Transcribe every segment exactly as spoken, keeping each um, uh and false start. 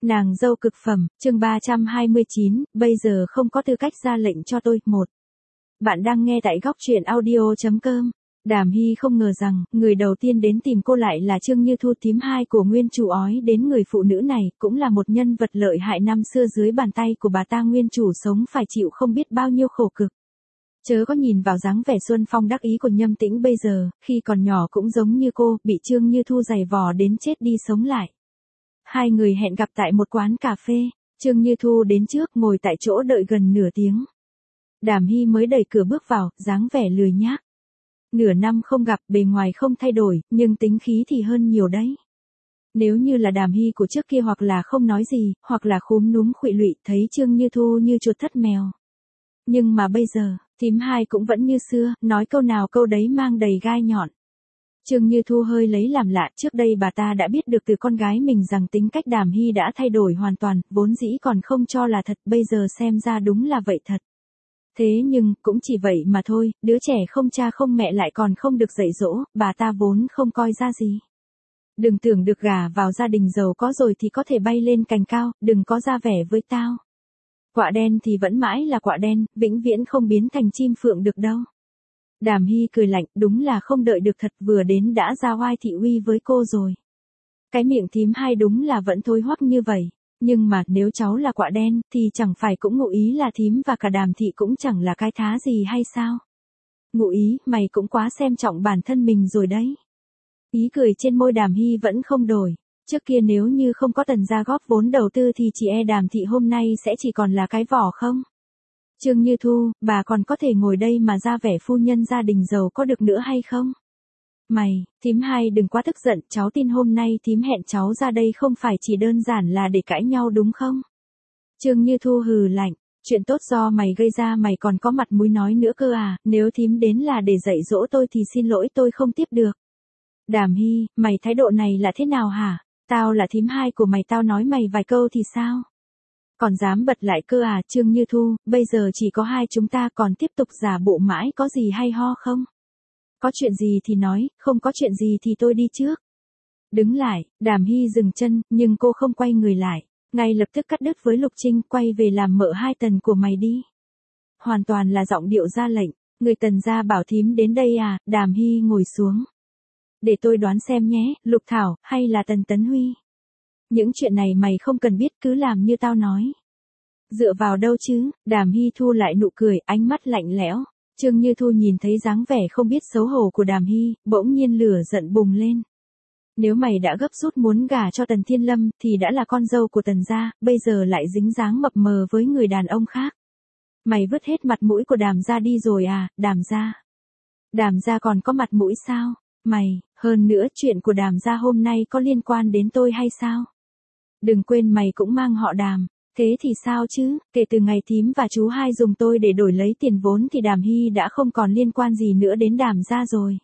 Nàng dâu cực phẩm, chương ba trăm hai mươi chín, bây giờ không có tư cách ra lệnh cho tôi. Một. Bạn đang nghe tại góc truyện audio chấm com. Đàm Hy không ngờ rằng, người đầu tiên đến tìm cô lại là Trương Như Thu, thím hai của nguyên chủ. Ói đến người phụ nữ này, cũng là một nhân vật lợi hại năm xưa, dưới bàn tay của bà ta nguyên chủ sống phải chịu không biết bao nhiêu khổ cực. Chớ có nhìn vào dáng vẻ xuân phong đắc ý của Nhâm Tĩnh bây giờ, khi còn nhỏ cũng giống như cô, bị Trương Như Thu giày vò đến chết đi sống lại. Hai người hẹn gặp tại một quán cà phê, Trương Như Thu đến trước, ngồi tại chỗ đợi gần nửa tiếng. Đàm Hy mới đẩy cửa bước vào, dáng vẻ lười nhác. Nửa năm không gặp, bề ngoài không thay đổi, nhưng tính khí thì hơn nhiều đấy. Nếu như là Đàm Hy của trước kia, hoặc là không nói gì, hoặc là khúm núm khuỵu lụy, thấy Trương Như Thu như chuột thất mèo. Nhưng mà bây giờ, thím hai cũng vẫn như xưa, nói câu nào câu đấy mang đầy gai nhọn. Trương Như Thu hơi lấy làm lạ, trước đây bà ta đã biết được từ con gái mình rằng tính cách Đàm Hy đã thay đổi hoàn toàn, vốn dĩ còn không cho là thật, bây giờ xem ra đúng là vậy thật. Thế nhưng, cũng chỉ vậy mà thôi, đứa trẻ không cha không mẹ lại còn không được dạy dỗ, bà ta vốn không coi ra gì. Đừng tưởng được gả vào gia đình giàu có rồi thì có thể bay lên cành cao, đừng có ra vẻ với tao. Quạ đen thì vẫn mãi là quạ đen, vĩnh viễn không biến thành chim phượng được đâu. Đàm Hy cười lạnh, đúng là không đợi được thật, vừa đến đã ra oai thị uy với cô rồi. Cái miệng thím hai đúng là vẫn thối hoắc như vậy, nhưng mà nếu cháu là quạ đen thì chẳng phải cũng ngụ ý là thím và cả Đàm thị cũng chẳng là cái thá gì hay sao? Ngụ ý, mày cũng quá xem trọng bản thân mình rồi đấy. Ý cười trên môi Đàm Hy vẫn không đổi. Trước kia nếu như không có Tần gia góp vốn đầu tư thì chỉ e Đàm thị hôm nay sẽ chỉ còn là cái vỏ không? Trương Như Thu, bà còn có thể ngồi đây mà ra vẻ phu nhân gia đình giàu có được nữa hay không? Mày, thím hai đừng quá tức giận, cháu tin hôm nay thím hẹn cháu ra đây không phải chỉ đơn giản là để cãi nhau đúng không? Trương Như Thu hừ lạnh, chuyện tốt do mày gây ra mày còn có mặt mũi nói nữa cơ à, nếu thím đến là để dạy dỗ tôi thì xin lỗi, tôi không tiếp được. Đàm Hy, mày thái độ này là thế nào hả? Tao là thím hai của mày, tao nói mày vài câu thì sao? Còn dám bật lại cơ à? Trương Như Thu, bây giờ chỉ có hai chúng ta, còn tiếp tục giả bộ mãi có gì hay ho không? Có chuyện gì thì nói, không có chuyện gì thì tôi đi trước. Đứng lại, Đàm Hy dừng chân, nhưng cô không quay người lại, ngay lập tức cắt đứt với Lục Trinh, quay về làm mợ hai Tần của mày đi. Hoàn toàn là giọng điệu ra lệnh, người Tần gia bảo thím đến đây à? Đàm Hy ngồi xuống. Để tôi đoán xem nhé, Lục Thảo, hay là Tần Tấn Huy? Những chuyện này mày không cần biết, cứ làm như tao nói. Dựa vào đâu chứ? Đàm Hy thu lại nụ cười, ánh mắt lạnh lẽo. Trương Như Thu nhìn thấy dáng vẻ không biết xấu hổ của Đàm Hy, bỗng nhiên lửa giận bùng lên. Nếu mày đã gấp rút muốn gả cho Tần Thiên Lâm, thì đã là con dâu của Tần gia, bây giờ lại dính dáng mập mờ với người đàn ông khác. Mày vứt hết mặt mũi của Đàm gia đi rồi à? Đàm gia? Đàm gia còn có mặt mũi sao? Mày, hơn nữa chuyện của Đàm gia hôm nay có liên quan đến tôi hay sao? Đừng quên mày cũng mang họ Đàm. Thế thì sao chứ, kể từ ngày thím và chú hai dùng tôi để đổi lấy tiền vốn thì Đàm Hy đã không còn liên quan gì nữa đến Đàm gia rồi.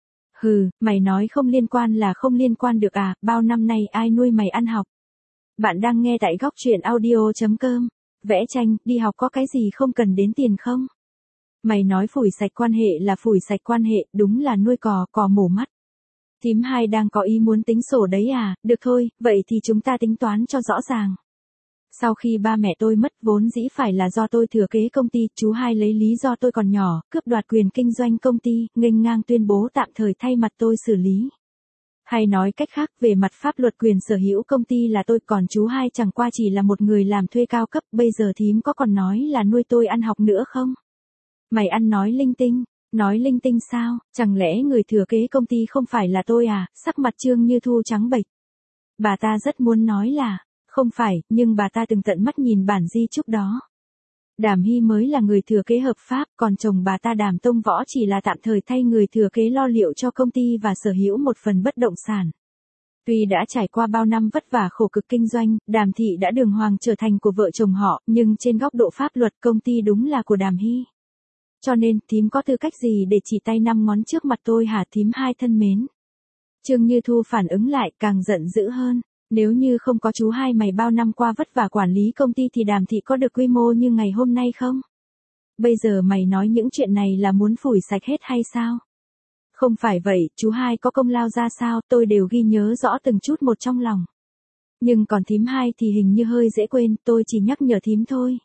Hừ, mày nói không liên quan là không liên quan được à, bao năm nay ai nuôi mày ăn học? Bạn đang nghe tại góc truyện audio chấm com. Vẽ tranh, đi học có cái gì không cần đến tiền không? Mày nói phủi sạch quan hệ là phủi sạch quan hệ, đúng là nuôi cò, cò mổ mắt. Thím hai đang có ý muốn tính sổ đấy à? Được thôi, vậy thì chúng ta tính toán cho rõ ràng. Sau khi ba mẹ tôi mất, vốn dĩ phải là do tôi thừa kế công ty, chú hai lấy lý do tôi còn nhỏ, cướp đoạt quyền kinh doanh công ty, nghênh ngang tuyên bố tạm thời thay mặt tôi xử lý. Hay nói cách khác, về mặt pháp luật quyền sở hữu công ty là tôi, còn chú hai chẳng qua chỉ là một người làm thuê cao cấp, bây giờ thím có còn nói là nuôi tôi ăn học nữa không? Mày ăn nói linh tinh, nói linh tinh sao, chẳng lẽ người thừa kế công ty không phải là tôi à? Sắc mặt Trương Như Thu trắng bệch. Bà ta rất muốn nói là không phải, nhưng bà ta từng tận mắt nhìn bản di chúc đó. Đàm Hy mới là người thừa kế hợp pháp, còn chồng bà ta Đàm Tông Võ chỉ là tạm thời thay người thừa kế lo liệu cho công ty và sở hữu một phần bất động sản. Tuy đã trải qua bao năm vất vả khổ cực kinh doanh, Đàm thị đã đường hoàng trở thành của vợ chồng họ, nhưng trên góc độ pháp luật công ty đúng là của Đàm Hy. Cho nên, thím có tư cách gì để chỉ tay năm ngón trước mặt tôi hả thím hai thân mến? Trương Như Thu phản ứng lại, càng giận dữ hơn. Nếu như không có chú hai mày bao năm qua vất vả quản lý công ty thì Đàm thị có được quy mô như ngày hôm nay không? Bây giờ mày nói những chuyện này là muốn phủi sạch hết hay sao? Không phải vậy, chú hai có công lao ra sao, tôi đều ghi nhớ rõ từng chút một trong lòng. Nhưng còn thím hai thì hình như hơi dễ quên, tôi chỉ nhắc nhở thím thôi.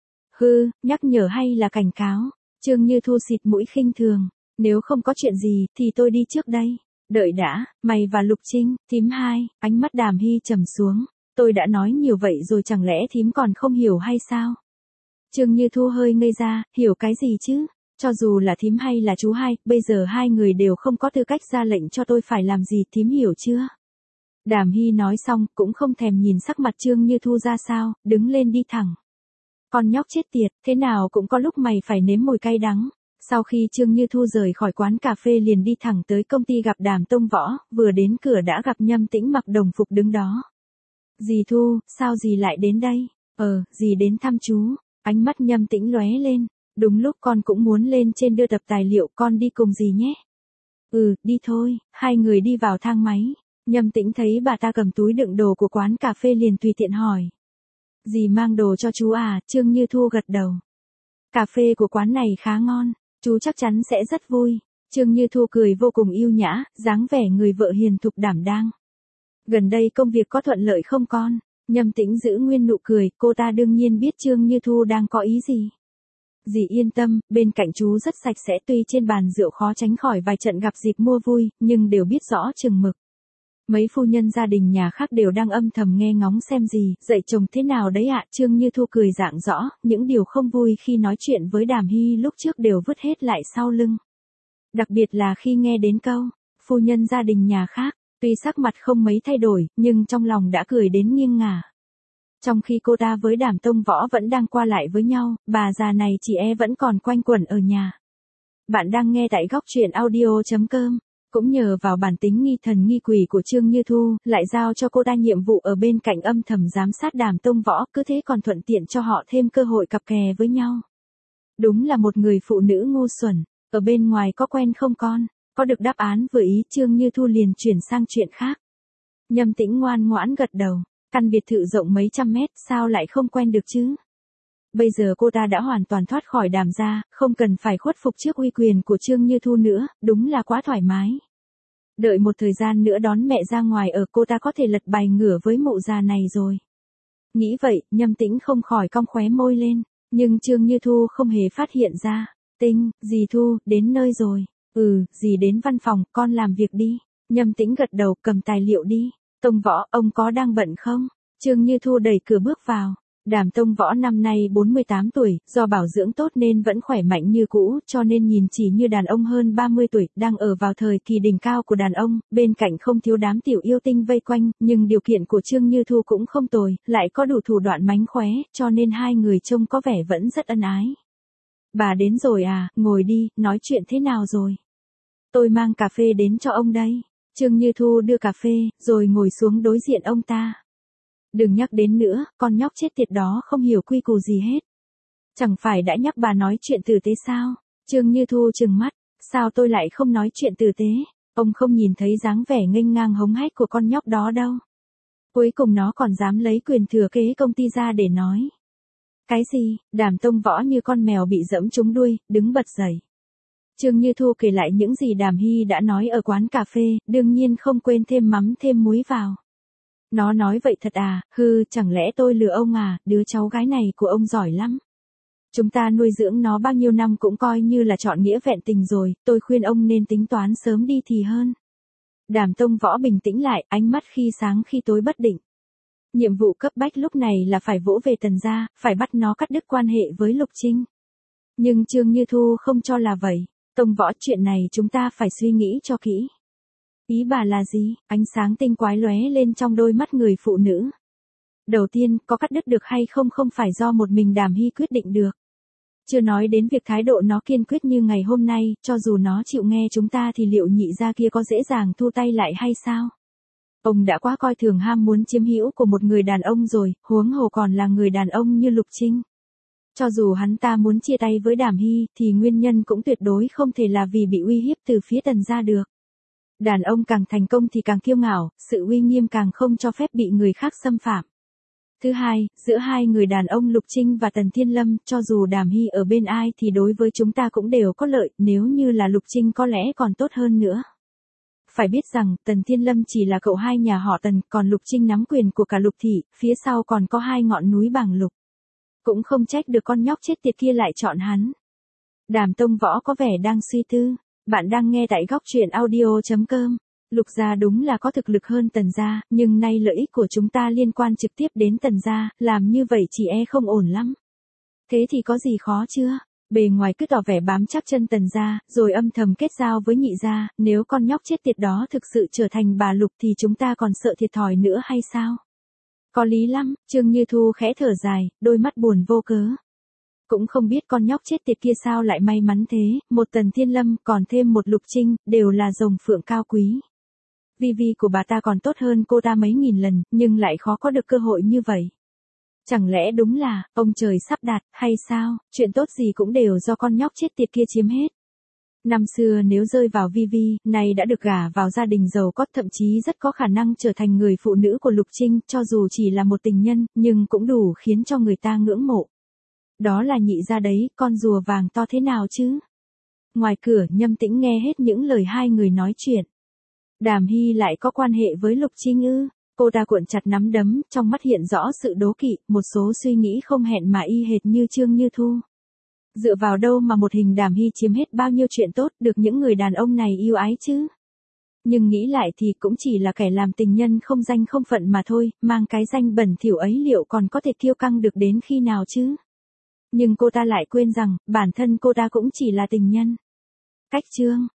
Hư, nhắc nhở hay là cảnh cáo? Trương Như Thu xịt mũi khinh thường. Nếu không có chuyện gì, thì tôi đi trước đây. Đợi đã, mày và Lục Trinh, thím hai, ánh mắt Đàm Hy trầm xuống. Tôi đã nói nhiều vậy rồi chẳng lẽ thím còn không hiểu hay sao? Trương Như Thu hơi ngây ra, hiểu cái gì chứ? Cho dù là thím hay là chú hai, bây giờ hai người đều không có tư cách ra lệnh cho tôi phải làm gì, thím hiểu chưa? Đàm Hy nói xong, cũng không thèm nhìn sắc mặt Trương Như Thu ra sao, đứng lên đi thẳng. Con nhóc chết tiệt, thế nào cũng có lúc mày phải nếm mùi cay đắng. Sau khi Trương Như Thu rời khỏi quán cà phê liền đi thẳng tới công ty gặp Đàm Tông Võ, vừa đến cửa đã gặp Nhâm Tĩnh mặc đồng phục đứng đó. Dì Thu, sao dì lại đến đây? Ờ, dì đến thăm chú. Ánh mắt Nhâm Tĩnh lóe lên. Đúng lúc con cũng muốn lên trên đưa tập tài liệu, con đi cùng dì nhé. Ừ, đi thôi. Hai người đi vào thang máy. Nhâm Tĩnh thấy bà ta cầm túi đựng đồ của quán cà phê liền tùy tiện hỏi. Dì mang đồ cho chú à? Trương Như Thu gật đầu. Cà phê của quán này khá ngon, chú chắc chắn sẽ rất vui. Trương Như Thu cười vô cùng yêu nhã, dáng vẻ người vợ hiền thục đảm đang. Gần đây công việc có thuận lợi không con? Nhâm Tĩnh giữ nguyên nụ cười, cô ta đương nhiên biết Trương Như Thu đang có ý gì. Dì yên tâm, bên cạnh chú rất sạch sẽ, tuy trên bàn rượu khó tránh khỏi vài trận gặp dịp mua vui, nhưng đều biết rõ chừng mực. Mấy phu nhân gia đình nhà khác đều đang âm thầm nghe ngóng xem gì, dạy chồng thế nào đấy ạ. Trương Như Thu cười rạng rõ, những điều không vui khi nói chuyện với Đàm Hy lúc trước đều vứt hết lại sau lưng. Đặc biệt là khi nghe đến câu, phu nhân gia đình nhà khác, tuy sắc mặt không mấy thay đổi, nhưng trong lòng đã cười đến nghiêng ngả. Trong khi cô ta với Đàm Tông Võ vẫn đang qua lại với nhau, bà già này chỉ e vẫn còn quanh quẩn ở nhà. Bạn đang nghe tại góc truyện audio chấm com. Cũng nhờ vào bản tính nghi thần nghi quỷ của Trương Như Thu, lại giao cho cô ta nhiệm vụ ở bên cạnh âm thầm giám sát Đàm Tông Võ, cứ thế còn thuận tiện cho họ thêm cơ hội cặp kè với nhau. Đúng là một người phụ nữ ngu xuẩn, ở bên ngoài có quen không con? Có được đáp án vừa ý, Trương Như Thu liền chuyển sang chuyện khác. Nhâm Tĩnh ngoan ngoãn gật đầu, căn biệt thự rộng mấy trăm mét, sao lại không quen được chứ? Bây giờ cô ta đã hoàn toàn thoát khỏi Đàm gia, không cần phải khuất phục trước uy quyền của Trương Như Thu nữa, đúng là quá thoải mái. Đợi một thời gian nữa đón mẹ ra ngoài ở, cô ta có thể lật bài ngửa với mụ già này rồi. Nghĩ vậy, Nhâm Tĩnh không khỏi cong khóe môi lên, nhưng Trương Như Thu không hề phát hiện ra. Tinh, dì Thu, đến nơi rồi. Ừ, dì đến văn phòng, con làm việc đi. Nhâm Tĩnh gật đầu, cầm tài liệu đi. Tông Võ, ông có đang bận không? Trương Như Thu đẩy cửa bước vào. Đàm Tông Võ năm nay bốn mươi tám tuổi, do bảo dưỡng tốt nên vẫn khỏe mạnh như cũ, cho nên nhìn chỉ như đàn ông hơn ba mươi tuổi, đang ở vào thời kỳ đỉnh cao của đàn ông, bên cạnh không thiếu đám tiểu yêu tinh vây quanh, nhưng điều kiện của Trương Như Thu cũng không tồi, lại có đủ thủ đoạn mánh khóe, cho nên hai người trông có vẻ vẫn rất ân ái. Bà đến rồi à, ngồi đi, nói chuyện thế nào rồi? Tôi mang cà phê đến cho ông đây. Trương Như Thu đưa cà phê, rồi ngồi xuống đối diện ông ta. Đừng nhắc đến nữa, con nhóc chết tiệt đó không hiểu quy củ gì hết. Chẳng phải đã nhắc bà nói chuyện tử tế sao? Trương Như Thu trừng mắt, sao tôi lại không nói chuyện tử tế? Ông không nhìn thấy dáng vẻ nghênh ngang hống hách của con nhóc đó đâu. Cuối cùng nó còn dám lấy quyền thừa kế công ty ra để nói. Cái gì? Đàm Tông Võ như con mèo bị dẫm trúng đuôi, đứng bật dậy. Trương Như Thu kể lại những gì Đàm Hy đã nói ở quán cà phê, đương nhiên không quên thêm mắm thêm muối vào. Nó nói vậy thật à, hư, chẳng lẽ tôi lừa ông à, đứa cháu gái này của ông giỏi lắm. Chúng ta nuôi dưỡng nó bao nhiêu năm cũng coi như là trọn nghĩa vẹn tình rồi, tôi khuyên ông nên tính toán sớm đi thì hơn. Đàm Tông Võ bình tĩnh lại, ánh mắt khi sáng khi tối bất định. Nhiệm vụ cấp bách lúc này là phải vỗ về Tần gia, phải bắt nó cắt đứt quan hệ với Lục Trinh. Nhưng Trương Như Thu không cho là vậy. Tông Võ, chuyện này chúng ta phải suy nghĩ cho kỹ. Ý bà là gì? Ánh sáng tinh quái lóe lên trong đôi mắt người phụ nữ. Đầu tiên, có cắt đứt được hay không không phải do một mình Đàm Hy quyết định được. Chưa nói đến việc thái độ nó kiên quyết như ngày hôm nay, cho dù nó chịu nghe chúng ta thì liệu nhị gia kia có dễ dàng thu tay lại hay sao? Ông đã quá coi thường ham muốn chiếm hữu của một người đàn ông rồi, huống hồ còn là người đàn ông như Lục Trinh. Cho dù hắn ta muốn chia tay với Đàm Hy, thì nguyên nhân cũng tuyệt đối không thể là vì bị uy hiếp từ phía Tần gia được. Đàn ông càng thành công thì càng kiêu ngạo, sự uy nghiêm càng không cho phép bị người khác xâm phạm. Thứ hai, giữa hai người đàn ông Lục Trinh và Tần Thiên Lâm, cho dù Đàm Hy ở bên ai thì đối với chúng ta cũng đều có lợi, nếu như là Lục Trinh có lẽ còn tốt hơn nữa. Phải biết rằng, Tần Thiên Lâm chỉ là cậu hai nhà họ Tần, còn Lục Trinh nắm quyền của cả Lục thị, phía sau còn có hai ngọn núi bảng Lục. Cũng không trách được con nhóc chết tiệt kia lại chọn hắn. Đàm Tông Võ có vẻ đang suy tư. Bạn đang nghe tại góc truyện audio.com. Lục gia đúng là có thực lực hơn Tần gia, nhưng nay lợi ích của chúng ta liên quan trực tiếp đến Tần gia, làm như vậy chỉ e không ổn lắm. Thế thì có gì khó chưa? Bề ngoài cứ tỏ vẻ bám chắc chân Tần gia, rồi âm thầm kết giao với Nhị gia, nếu con nhóc chết tiệt đó thực sự trở thành bà Lục thì chúng ta còn sợ thiệt thòi nữa hay sao? Có lý lắm, Trương Như Thu khẽ thở dài, đôi mắt buồn vô cớ. Cũng không biết con nhóc chết tiệt kia sao lại may mắn thế, một Tần Thiên Lâm còn thêm một Lục Trinh, đều là rồng phượng cao quý. Vi vi của bà ta còn tốt hơn cô ta mấy nghìn lần, nhưng lại khó có được cơ hội như vậy. Chẳng lẽ đúng là, ông trời sắp đặt, hay sao, chuyện tốt gì cũng đều do con nhóc chết tiệt kia chiếm hết. Năm xưa nếu rơi vào Vi Vi, nay đã được gả vào gia đình giàu có, thậm chí rất có khả năng trở thành người phụ nữ của Lục Trinh, cho dù chỉ là một tình nhân, nhưng cũng đủ khiến cho người ta ngưỡng mộ. Đó là Nhị gia đấy, con rùa vàng to thế nào chứ? Ngoài cửa Nhâm Tĩnh nghe hết những lời hai người nói chuyện. Đàm Hy lại có quan hệ với Lục Trinh ư? Cô ta cuộn chặt nắm đấm, trong mắt hiện rõ sự đố kỵ, một số suy nghĩ không hẹn mà y hệt như Trương Như Thu. Dựa vào đâu mà một hình Đàm Hy chiếm hết bao nhiêu chuyện tốt, được những người đàn ông này yêu ái chứ? Nhưng nghĩ lại thì cũng chỉ là kẻ làm tình nhân không danh không phận mà thôi, mang cái danh bẩn thỉu ấy liệu còn có thể kiêu căng được đến khi nào chứ? Nhưng cô ta lại quên rằng, bản thân cô ta cũng chỉ là tình nhân. Cách chương